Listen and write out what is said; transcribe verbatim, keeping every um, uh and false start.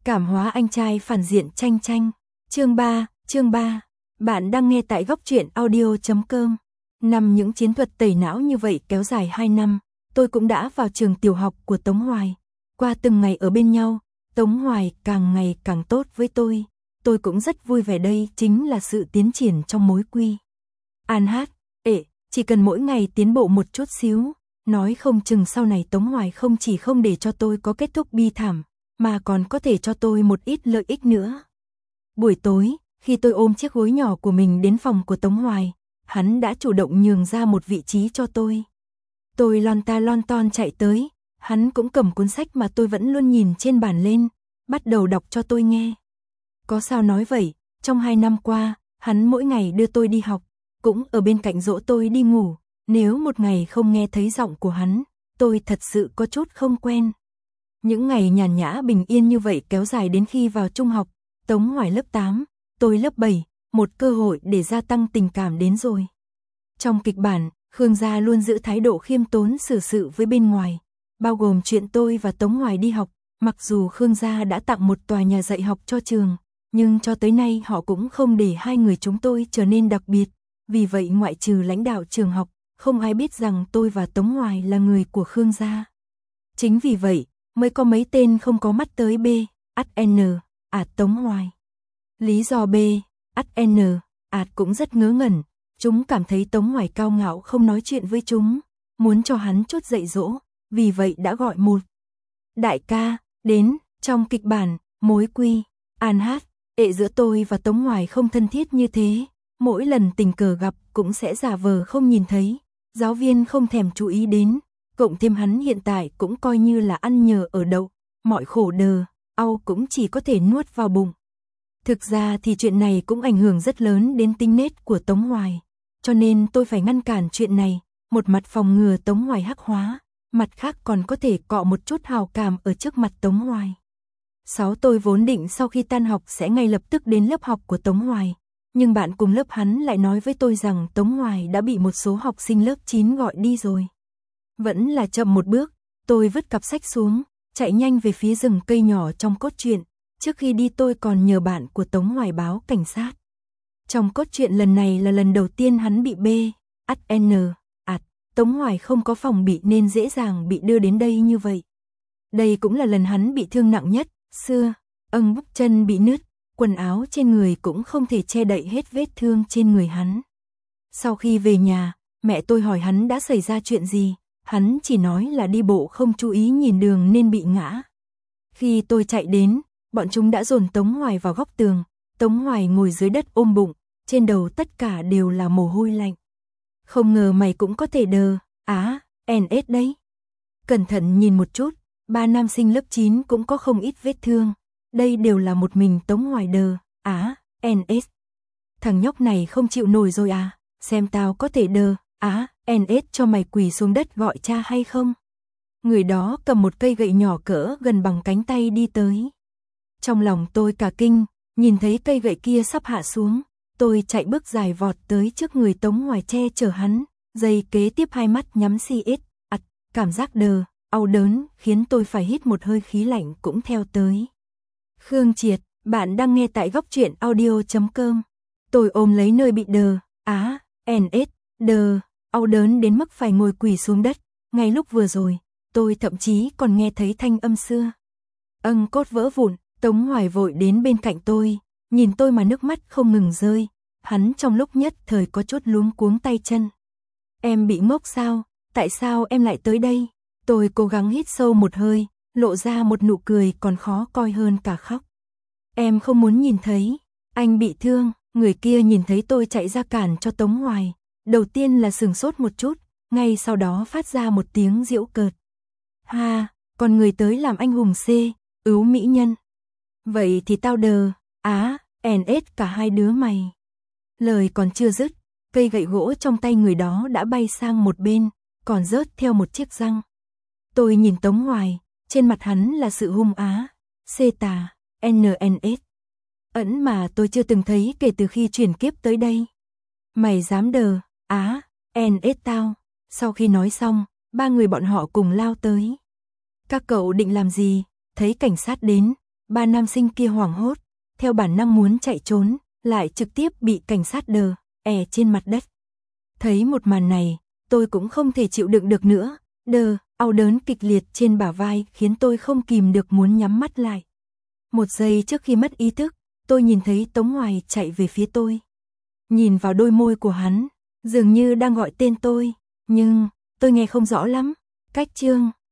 Cảm hóa anh trai phản diện Tranh Tranh. Chương ba, chương ba. Bạn đang nghe tại góc truyện audio chấm com. Năm những chiến thuật tẩy não như vậy kéo dài hai năm, tôi cũng đã vào trường tiểu học của Tống Hoài. Qua từng ngày ở bên nhau, Tống Hoài càng ngày càng tốt với tôi. Tôi cũng rất vui vẻ, đây chính là sự tiến triển trong mối quy. An hát, ệ, chỉ cần mỗi ngày tiến bộ một chút xíu, nói không chừng sau này Tống Hoài không chỉ không để cho tôi có kết thúc bi thảm, mà còn có thể cho tôi một ít lợi ích nữa. Buổi tối, khi tôi ôm chiếc gối nhỏ của mình đến phòng của Tống Hoài, hắn đã chủ động nhường ra một vị trí cho tôi. Tôi lon ta lon ton chạy tới, hắn cũng cầm cuốn sách mà tôi vẫn luôn nhìn trên bàn lên, bắt đầu đọc cho tôi nghe. Có sao nói vậy, trong hai năm qua, hắn mỗi ngày đưa tôi đi học, cũng ở bên cạnh dỗ tôi đi ngủ. Nếu một ngày không nghe thấy giọng của hắn, tôi thật sự có chút không quen. Những ngày nhàn nhã bình yên như vậy kéo dài đến khi vào trung học, Tống Hoài lớp tám, tôi lớp bảy, một cơ hội để gia tăng tình cảm đến rồi. Trong kịch bản, Khương Gia luôn giữ thái độ khiêm tốn xử sự với bên ngoài, bao gồm chuyện tôi và Tống Hoài đi học. Mặc dù Khương Gia đã tặng một tòa nhà dạy học cho trường, nhưng cho tới nay họ cũng không để hai người chúng tôi trở nên đặc biệt. Vì vậy ngoại trừ lãnh đạo trường học, không ai biết rằng tôi và Tống Hoài là người của Khương Gia. Chính vì vậy, mới có mấy tên không có mắt tới B, ắt N, ạt Tống Hoài. Lý do B, ắt N, ạt cũng rất ngớ ngẩn, chúng cảm thấy Tống Hoài cao ngạo không nói chuyện với chúng, muốn cho hắn chút dạy dỗ, vì vậy đã gọi một đại ca đến. Trong kịch bản, mối quy, an hát, ệ giữa tôi và Tống Hoài không thân thiết như thế, mỗi lần tình cờ gặp cũng sẽ giả vờ không nhìn thấy, giáo viên không thèm chú ý đến, cộng thêm hắn hiện tại cũng coi như là ăn nhờ ở đậu, mọi khổ đờ, au cũng chỉ có thể nuốt vào bụng. Thực ra thì chuyện này cũng ảnh hưởng rất lớn đến tính nết của Tống Hoài, cho nên tôi phải ngăn cản chuyện này, một mặt phòng ngừa Tống Hoài hắc hóa, mặt khác còn có thể cọ một chút hào cảm ở trước mặt Tống Hoài. Sáu tôi vốn định sau khi tan học sẽ ngay lập tức đến lớp học của Tống Hoài, nhưng bạn cùng lớp hắn lại nói với tôi rằng Tống Hoài đã bị một số học sinh lớp chín gọi đi rồi. Vẫn là chậm một bước, tôi vứt cặp sách xuống, chạy nhanh về phía rừng cây nhỏ trong cốt truyện. Trước khi đi tôi còn nhờ bạn của Tống Hoài báo cảnh sát. Trong cốt truyện lần này là lần đầu tiên hắn bị B, ắt N, ạt, Tống Hoài không có phòng bị nên dễ dàng bị đưa đến đây như vậy. Đây cũng là lần hắn bị thương nặng nhất, xưa, âng bắp chân bị nứt, quần áo trên người cũng không thể che đậy hết vết thương trên người hắn. Sau khi về nhà, mẹ tôi hỏi hắn đã xảy ra chuyện gì, hắn chỉ nói là đi bộ không chú ý nhìn đường nên bị ngã. Khi tôi chạy đến, bọn chúng đã dồn Tống Hoài vào góc tường, Tống Hoài ngồi dưới đất ôm bụng, trên đầu tất cả đều là mồ hôi lạnh. Không ngờ mày cũng có thể đờ, á, en ét đấy. Cẩn thận nhìn một chút, ba nam sinh lớp chín cũng có không ít vết thương, đây đều là một mình Tống Hoài đờ, á, en ét. Thằng nhóc này không chịu nổi rồi à, xem tao có thể đờ, á, en ét cho mày quỳ xuống đất gọi cha hay không. Người đó cầm một cây gậy nhỏ cỡ gần bằng cánh tay đi tới. Trong lòng tôi cả kinh, nhìn thấy cây gậy kia sắp hạ xuống, tôi chạy bước dài vọt tới trước người Tống Hoài che chở hắn, giây kế tiếp hai mắt nhắm si ít, ặt, cảm giác đờ, đau đớn khiến tôi phải hít một hơi khí lạnh cũng theo tới. Khương Triệt, bạn đang nghe tại góc truyện audio chấm com. Tôi ôm lấy nơi bị đờ, á, en ét, đờ, đau đớn đến mức phải ngồi quỳ xuống đất. Ngay lúc vừa rồi, tôi thậm chí còn nghe thấy thanh âm xưa. Âng cốt vỡ vụn, Tống Hoài vội đến bên cạnh tôi, nhìn tôi mà nước mắt không ngừng rơi. Hắn trong lúc nhất thời có chút luống cuống tay chân. Em bị ngốc sao? Tại sao em lại tới đây? Tôi cố gắng hít sâu một hơi, lộ ra một nụ cười còn khó coi hơn cả khóc. Em không muốn nhìn thấy, anh bị thương. Người kia nhìn thấy tôi chạy ra cản cho Tống Hoài, đầu tiên là sửng sốt một chút, ngay sau đó phát ra một tiếng giễu cợt. Ha, còn người tới làm anh hùng C, ứu mỹ nhân. Vậy thì tao đờ, á, en ét cả hai đứa mày. Lời còn chưa dứt, cây gậy gỗ trong tay người đó đã bay sang một bên, còn rớt theo một chiếc răng. Tôi nhìn Tống Hoài, trên mặt hắn là sự hung á, C tà, en en ét. Ẩn mà tôi chưa từng thấy kể từ khi chuyển kiếp tới đây. Mày dám đờ, á, en ét tao. Sau khi nói xong, ba người bọn họ cùng lao tới. Các cậu định làm gì? Thấy cảnh sát đến, Ba nam sinh kia hoảng hốt, theo bản năng muốn chạy trốn, lại trực tiếp bị cảnh sát đờ, è trên mặt đất. Thấy một màn này, tôi cũng không thể chịu đựng được nữa, đờ, đau đớn kịch liệt trên bả vai khiến tôi không kìm được muốn nhắm mắt lại. Một giây trước khi mất ý thức, tôi nhìn thấy Tống Hoài chạy về phía tôi. Nhìn vào đôi môi của hắn, dường như đang gọi tên tôi, nhưng tôi nghe không rõ lắm. Cách Trương,